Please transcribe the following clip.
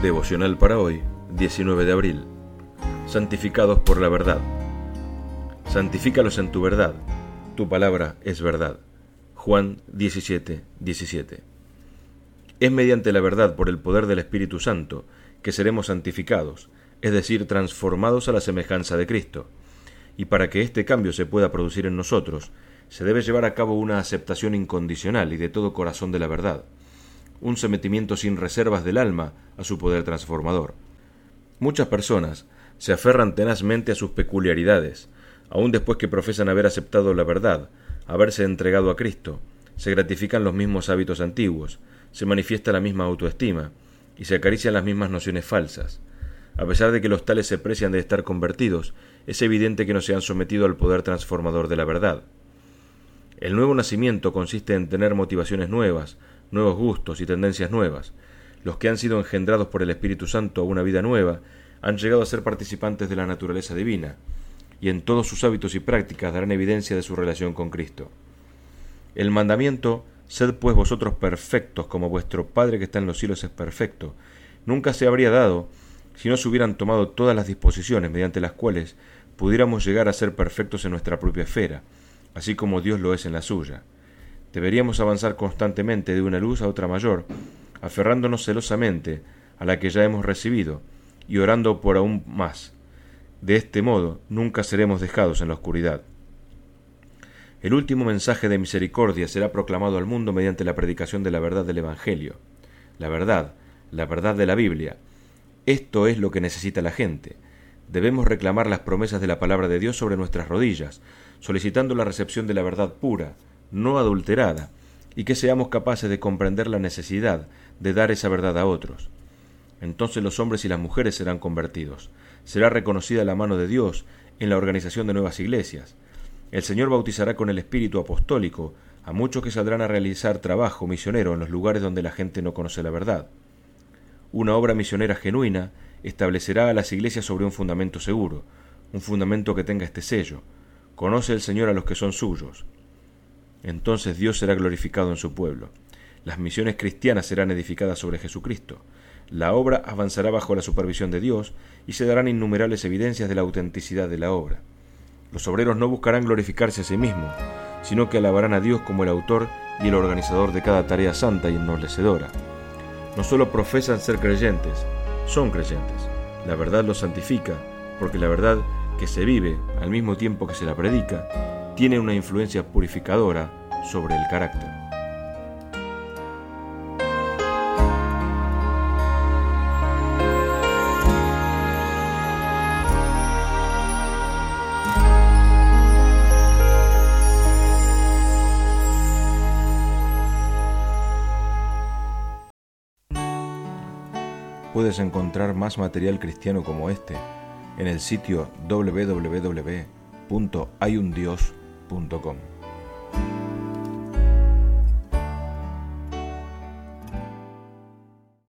Devocional para hoy, 19 de abril. Santificados por la verdad. Santifícalos en tu verdad. Tu palabra es verdad. Juan 17:17. Es mediante la verdad, por el poder del Espíritu Santo, que seremos santificados, es decir, transformados a la semejanza de Cristo. Y para que este cambio se pueda producir en nosotros, se debe llevar a cabo una aceptación incondicional y de todo corazón de la verdad, un sometimiento sin reservas del alma a su poder transformador. Muchas personas se aferran tenazmente a sus peculiaridades, aun después que profesan haber aceptado la verdad, haberse entregado a Cristo, se gratifican los mismos hábitos antiguos, se manifiesta la misma autoestima y se acarician las mismas nociones falsas. A pesar de que los tales se precian de estar convertidos, es evidente que no se han sometido al poder transformador de la verdad. El nuevo nacimiento consiste en tener motivaciones nuevas, nuevos gustos y tendencias nuevas. Los que han sido engendrados por el Espíritu Santo a una vida nueva han llegado a ser participantes de la naturaleza divina, y en todos sus hábitos y prácticas darán evidencia de su relación con Cristo. El mandamiento, sed pues vosotros perfectos como vuestro Padre que está en los cielos es perfecto, nunca se habría dado si no se hubieran tomado todas las disposiciones mediante las cuales pudiéramos llegar a ser perfectos en nuestra propia esfera, así como Dios lo es en la suya. Deberíamos avanzar constantemente de una luz a otra mayor, aferrándonos celosamente a la que ya hemos recibido y orando por aún más. De este modo nunca seremos dejados en la oscuridad. El último mensaje de misericordia será proclamado al mundo mediante la predicación de la verdad del Evangelio. La verdad de la Biblia. Esto es lo que necesita la gente. Debemos reclamar las promesas de la palabra de Dios sobre nuestras rodillas, solicitando la recepción de la verdad pura, no adulterada, y que seamos capaces de comprender la necesidad de dar esa verdad a otros. Entonces los hombres y las mujeres serán convertidos. Será reconocida la mano de Dios en la organización de nuevas iglesias. El Señor bautizará con el Espíritu apostólico a muchos que saldrán a realizar trabajo misionero en los lugares donde la gente no conoce la verdad. Una obra misionera genuina establecerá a las iglesias sobre un fundamento seguro, un fundamento que tenga este sello: conoce el Señor a los que son suyos. Entonces Dios será glorificado en su pueblo. Las misiones cristianas serán edificadas sobre Jesucristo. La obra avanzará bajo la supervisión de Dios y se darán innumerables evidencias de la autenticidad de la obra. Los obreros no buscarán glorificarse a sí mismos, sino que alabarán a Dios como el autor y el organizador de cada tarea santa y ennoblecedora. No solo profesan ser creyentes, son creyentes. La verdad los santifica, porque la verdad que se vive al mismo tiempo que se la predica tiene una influencia purificadora sobre el carácter. Puedes encontrar más material cristiano como este en el sitio www.hayundios.com.